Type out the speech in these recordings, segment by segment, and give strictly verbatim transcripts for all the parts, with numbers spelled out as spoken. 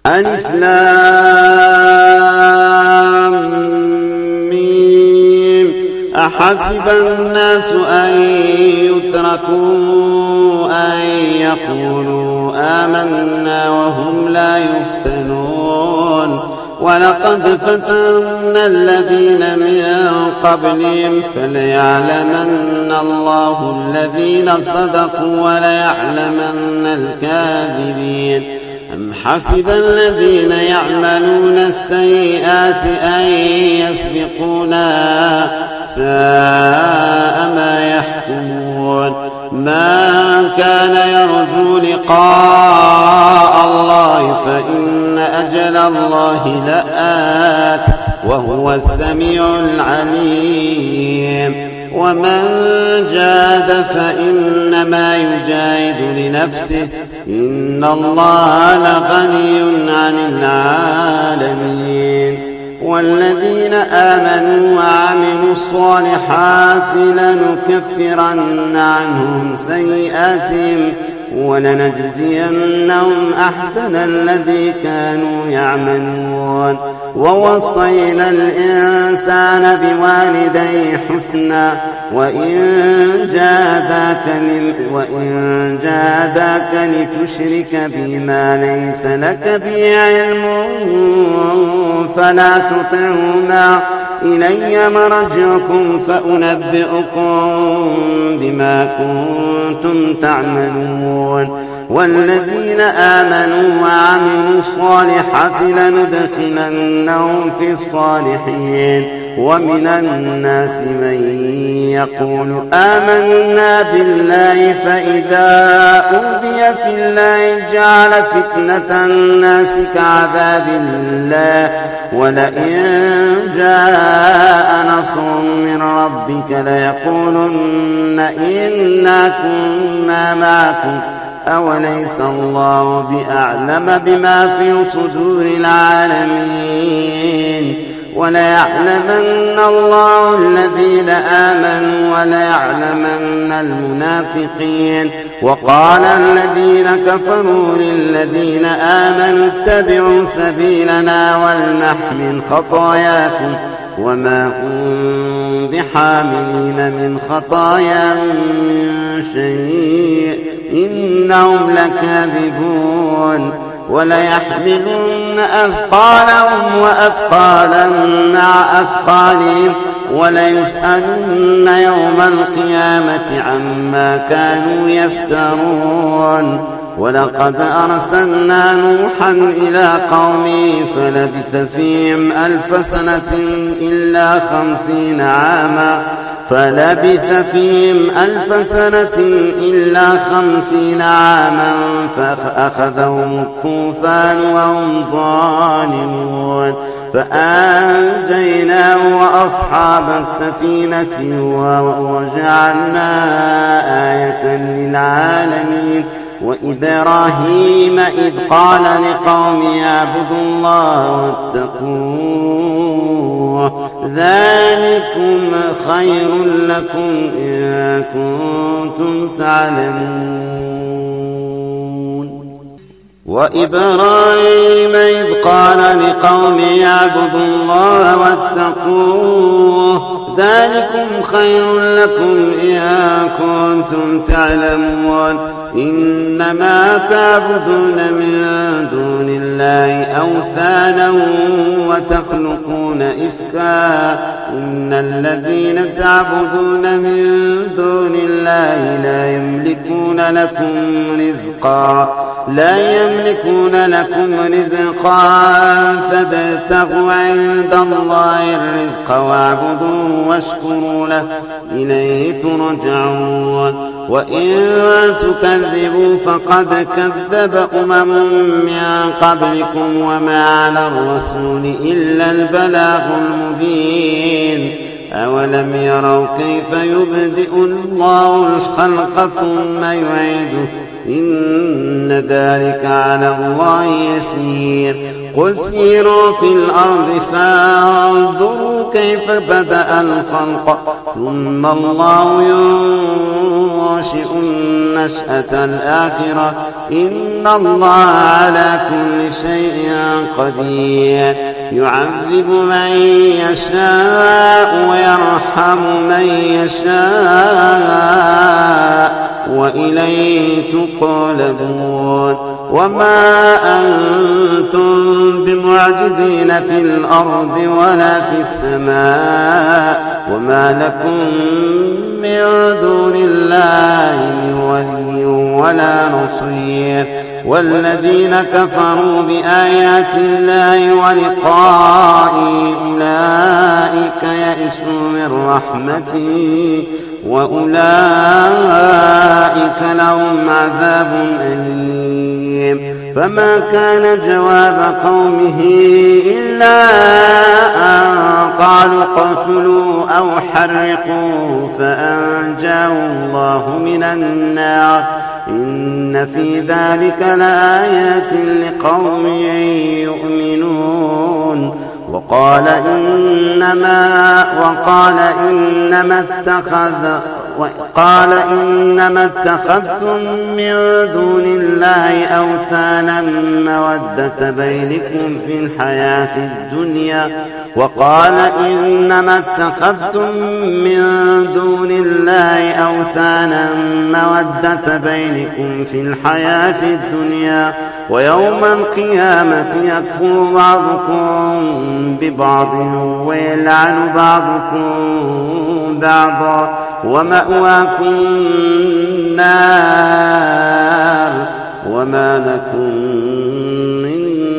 ألف لام ميم أحسب الناس أن يتركوا أن يقولوا آمنا وهم لا يفتنون ولقد فتنا الذين من قبلهم فليعلمن الله الذين صدقوا وليعلمن الكاذبين أم حسب الذين يعملون السيئات أن يسبقونا ساء ما يحكمون من كان يرجو لقاء الله فإن أجل الله لآت وهو السميع العليم ومن جاد فإنما يجاهد لنفسه إن الله لغني عن العالمين والذين آمنوا وعملوا الصالحات لنكفرن عنهم سيئاتهم ولنجزينهم أحسن الذي كانوا يعملون ووصينا الإنسان بوالديه حسنا وإن جاداك, وإن جاداك لتشرك بما ليس لك به علم فلا تطعهما إلي مرجعكم فأنبئكم بما كنتم تعملون والذين آمنوا وعملوا الصالحات لندخلنهم في الصالحين ومن الناس من يقول آمنا بالله فإذا أوذي في الله جعل فتنة الناس كعذاب الله ولئن جاء نصر من ربك ليقولن إنا كنا معكم أوليس الله بأعلم بما في صدور العالمين وليعلمن الله الذين آمنوا وليعلمن المنافقين وقال الذين كفروا للذين آمنوا اتبعوا سبيلنا ولنحمل خطاياكم وما هم بحاملين من خطاياهم من شيء إنهم لكاذبون وليحملن أثقالهم وأثقالا مع أثقالهم وليسألن يوم القيامة عما كانوا يفترون ولقد أرسلنا نوحا إلى قومه فلبث فيهم ألف سنة إلا خمسين عاما فلبث فيهم ألف سنة إلا خمسين عاما فأخذهم الطوفان وهم ظالمون فأنجيناه وأصحاب السفينة وجعلنا آية للعالمين وإبراهيم إذ قال لقومه اعبدوا الله واتقوه ذلكم خير لكم إن كنتم تعلمون وإبراهيم إذ قال لقومه اعبدوا الله واتقوه ذلكم خير لكم إن كنتم تعلمون إنما تعبدون من دون الله أوثانا وتخلقون إفكا إن الذين تعبدون من دون الله لا يملكون لكم رزقا لا يملكون لكم رزقا فابتغوا عند الله الرزق واعبدوه واشكروا له إليه ترجعون وإن تكذبوا فقد كذب أمم من قبلكم وما على الرسول إلا البلاغ المبين أولم يروا كيف يبدئ الله الخلق ثم يعيده إن ذلك على الله يسير قل سيروا في الأرض فانظروا كيف بدأ الخلق ثم الله ينشئ النشأة الآخرة إن الله على كل شيء قدير يعذب من يشاء ويرحم من يشاء وإليه تقلبون وما أنتم بمعجزين في الأرض ولا في السماء وما لكم من دون الله ولي ولا نصير والذين كفروا بآيات الله ولقائه أولئك يئسوا من رحمتي وأولئك لهم عذاب أليم فما كان جواب قومه إلا أن قالوا اقتلوا أو حرقوا فأنجاه الله من النار إن في ذلك لآيات لقوم يؤمنون وقال إنما وقال إنما اتخذ وقال إنما اتخذتم من دون الله أوثانا مودة بينكم في الحياة الدنيا وقال إنما اتخذتم من دون الله أوثانا مودة بينكم في الحياة الدنيا ويوم القيامة يكفر بعضكم ببعض ويلعن بعضكم بعضا ومأواكم النار وما لكم من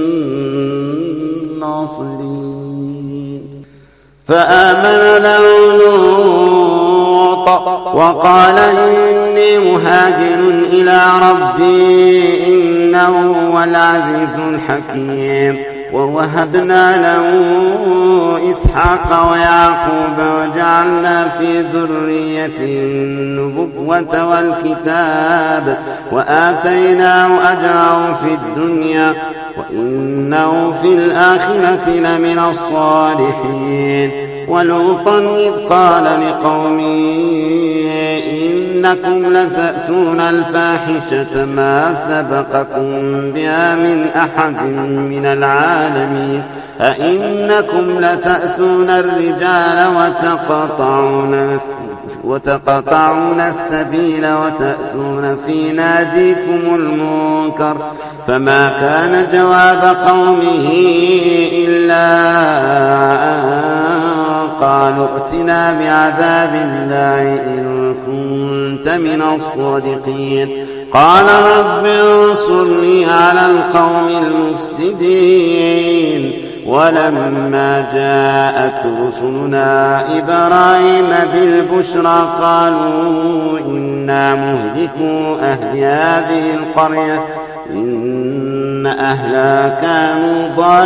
ناصرين فآمن له لوط وقال إني مهاجر إلى ربي إنه هو العزيز الحكيم ووهبنا له إسحاق ويعقوب وجعلنا في ذريته النبوة والكتاب وآتيناه أجره في الدنيا وإنه في الآخرة لمن الصالحين ولوطا إذ قال لقومه إنكم لتأتون الفاحشة ما سبقكم بها من أحد من العالمين أئنكم لتأتون الرجال وتقطعون وتقطعون السبيل وتأتون في ناديكم المنكر فما كان جواب قومه إلا أن قالوا ائتنا بعذاب الله إن كنت من الصادقين قال رب انصرني على القوم المفسدين ولما جاءت رسلنا إبراهيم بالبشرى قالوا إنا مهلكو أهل هذه القرية إن أهلها كانوا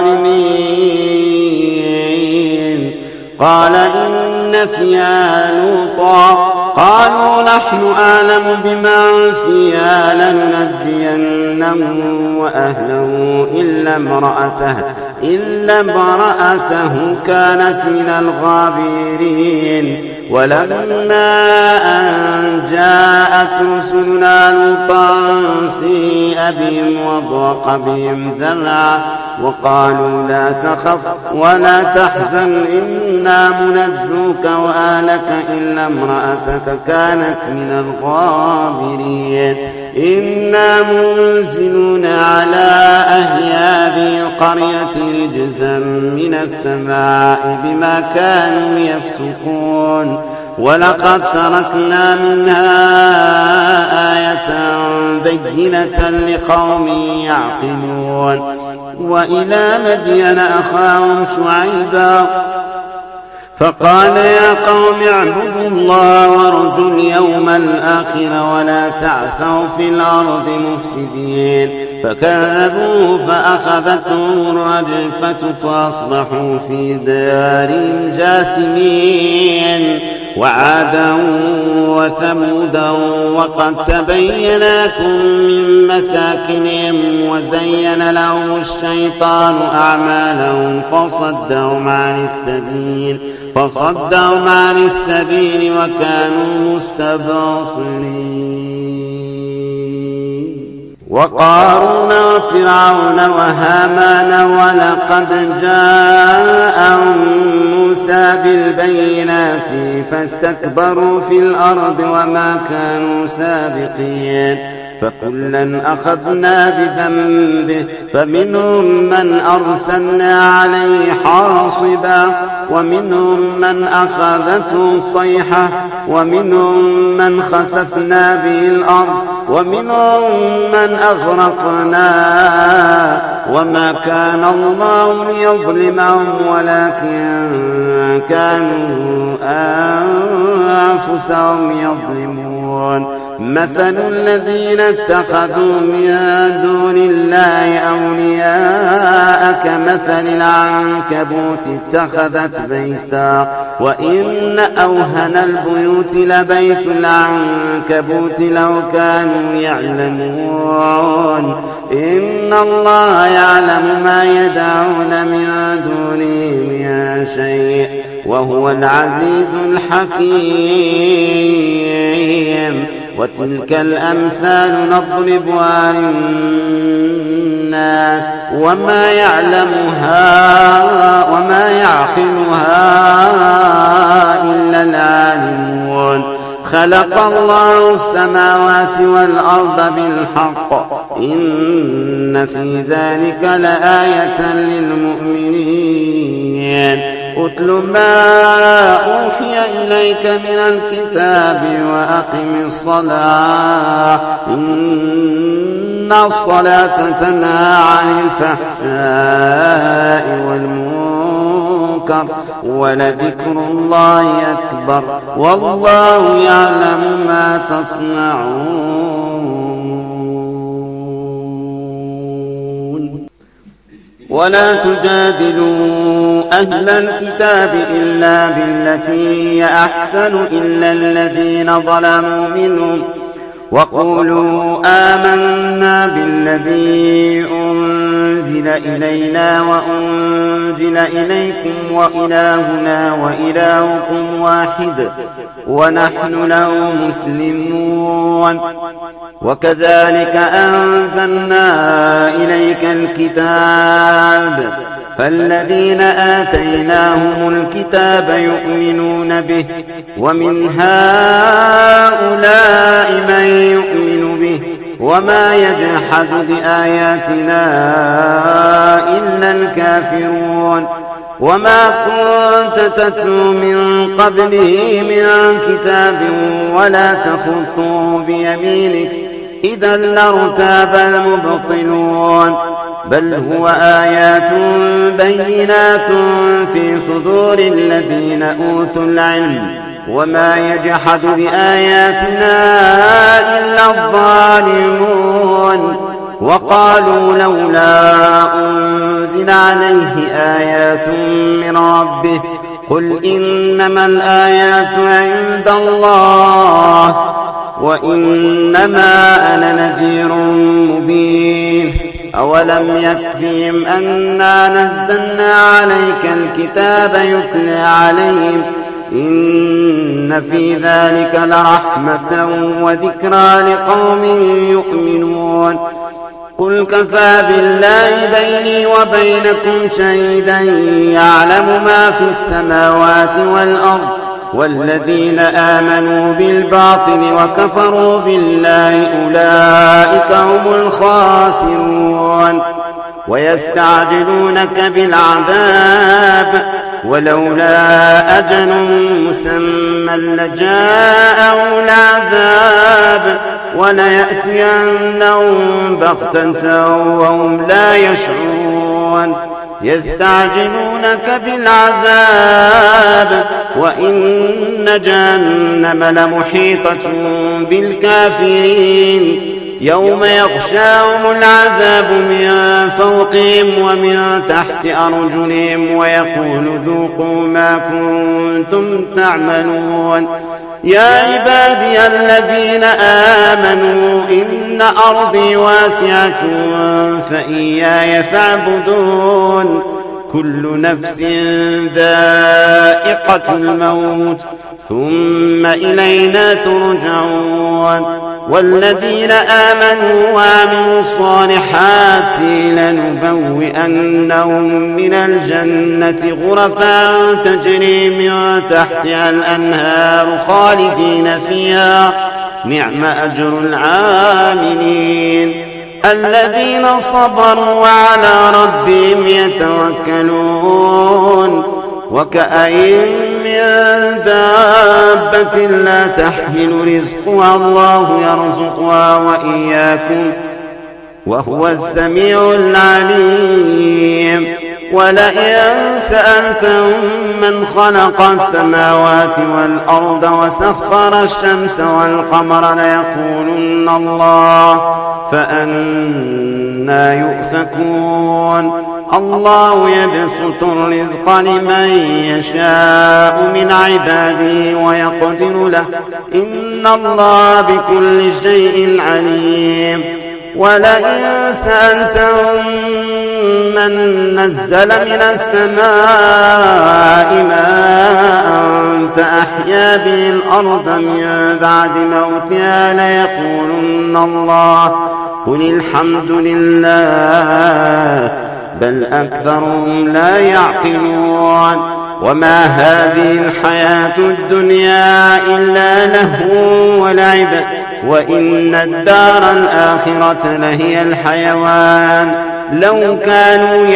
ظالمين قال إن فيها لوطا قالوا نحن أعلم بما فيها لننجينه وأهله إلا امرأته إلا امرأته كانت من الغابرين ولما أن جاءت رسلنا لوطا سيء بهم وضاق بهم ذرعا وقالوا لا تخف ولا تحزن إنا منجوك وأهلك إلا امرأتك كانت من الغابرين إنا منزلون على أهل هذه القرية رجزا من السماء بما كانوا يفسقون ولقد تركنا منها آية بينة لقوم يعقلون وإلى مدين أخاهم شعيبا فقال يا قوم اعبدوا الله وارجوا اليوم الآخر ولا تعثوا في الأرض مفسدين فكذبوه فأخذتهم الرجفة فأصبحوا في دارهم جاثمين وعادا وثمودا وقد تبين لكم من مساكنهم وزين لهم الشيطان أعمالهم فصدهم عن السبيل فصدهم عن السبيل وكانوا مستبصرين. وقارون وفرعون وهامان ولقد جاءهم موسى بالبينات فاستكبروا في الأرض وما كانوا سابقين فكلا أخذنا بذنبه فمنهم من أرسلنا عليه حاصبا ومنهم من أخذته الصيحة ومنهم من خسفنا به الأرض ومنهم من أغرقنا وما كان الله ليظلمهم ولكن كانوا أنفسهم يظلمون. مثل الذين اتخذوا من دون الله أولياء كمثل العنكبوت اتخذت بيتا وإن أوهن البيوت لبيت العنكبوت لو كانوا يعلمون. إن الله يعلم ما يدعون من دونه من شيء وهو العزيز الحكيم. وتلك الأمثال نضربها للناس وما يعلمها وما يعقلها إلا العالمون. خلق الله السماوات والأرض بالحق إن في ذلك لآية للمؤمنين. أتل ما أوحي إليك من الكتاب وأقم الصلاة إن الصلاة تنهى عن الفحشاء والمنكر ولذكر الله أكبر والله يعلم ما تصنعون. ولا تجادلوا أهل الكتاب إلا بالتي هي أحسن إلا الذين ظلموا منهم وقولوا آمنا بالذي أنزل إلينا وأنزل إليكم وإلهنا وإلهكم واحد ونحن له مسلمون. وكذلك أنزلنا إليك الكتاب فالذين آتيناهم الكتاب يؤمنون به ومن هؤلاء من يؤمن به وما يجحد بآياتنا إلا الكافرون. وما كنت تتلو من قبله من كتاب ولا تخطه بيمينك إذا لارتاب المبطلون. بل هو آيات بينات في صدور الذين أوتوا العلم وما يجحد بآياتنا إلا الظالمون. وقالوا لولا أنزل عليه آيات من ربه قل إنما الآيات عند الله وإنما أنا نذير مبين. أولم يكفهم أنا نزلنا عليك الكتاب يتلى عليهم إن في ذلك لرحمة وذكرى لقوم يؤمنون. قل كفى بالله بيني وبينكم شهيدا يعلم ما في السماوات والأرض والذين آمنوا بالباطل وكفروا بالله أولئك هم الخاسرون. ويستعجلونك بالعذاب ولولا أجل مسمى لجاءهم العذاب وليأتينهم بغتة وهم لا يشعرون. يستعجلونك بالعذاب وإن جهنم لمحيطة بالكافرين يوم يغشاهم العذاب من فوقهم ومن تحت أرجلهم ويقول ذوقوا ما كنتم تعملون يا عبادي الذين آمنوا إن أرضي واسعة فإياي فاعبدون كل نفس ذائقة الموت ثم إلينا ترجعون والذين آمنوا وعملوا الصالحات لنبوئنهم من الجنة غرفا تجري من تحتها الأنهار خالدين فيها نعم أجر العاملين الذين صبروا وعلى ربهم يتوكلون وكأين من دابة لا تحمل رزقها الله يرزقها وإياكم وهو السميع العليم ولئن سألتم من خلق السماوات والأرض وسخر الشمس والقمر ليقولن الله فأنى يؤفكون الله يبسط الرزق لمن يشاء من عباده ويقدر له إن الله بكل شيء عليم ولئن سألتم من نزل من السماء ماء فأحيا به الأرض من بعد موتها ليقولن الله قل الحمد لله بل أكثرهم لا يعقلون وما هذه الحياة الدنيا إلا لهو ولعب وإن الدار الآخرة لهي الحيوان لو كانوا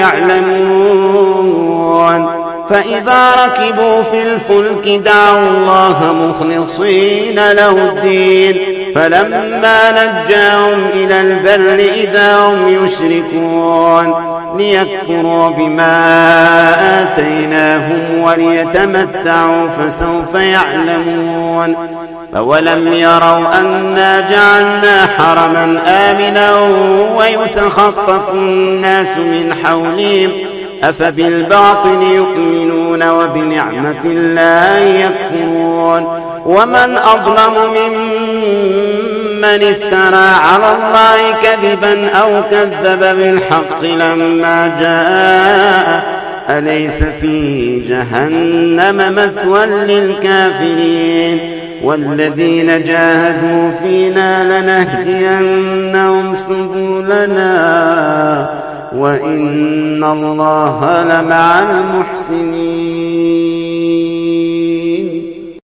يعلمون فإذا ركبوا في الفلك دعوا الله مخلصين له الدين فلما نجاهم إلى البر إذا هم يشركون ليكفروا بما آتيناهم وليتمتعوا فسوف يعلمون أولم يروا أنا جعلنا حرما آمنا ويتخطف الناس من حولهم أفبالباطل يؤمنون وبنعمة الله يكفرون ومن أظلم ممن افترى على الله كذبا أو كذب بالحق لما جاء أليس في جهنم مثوى للكافرين والذين جاهدوا فينا لنهدينهم سبلنا وإن الله لمع المحسنين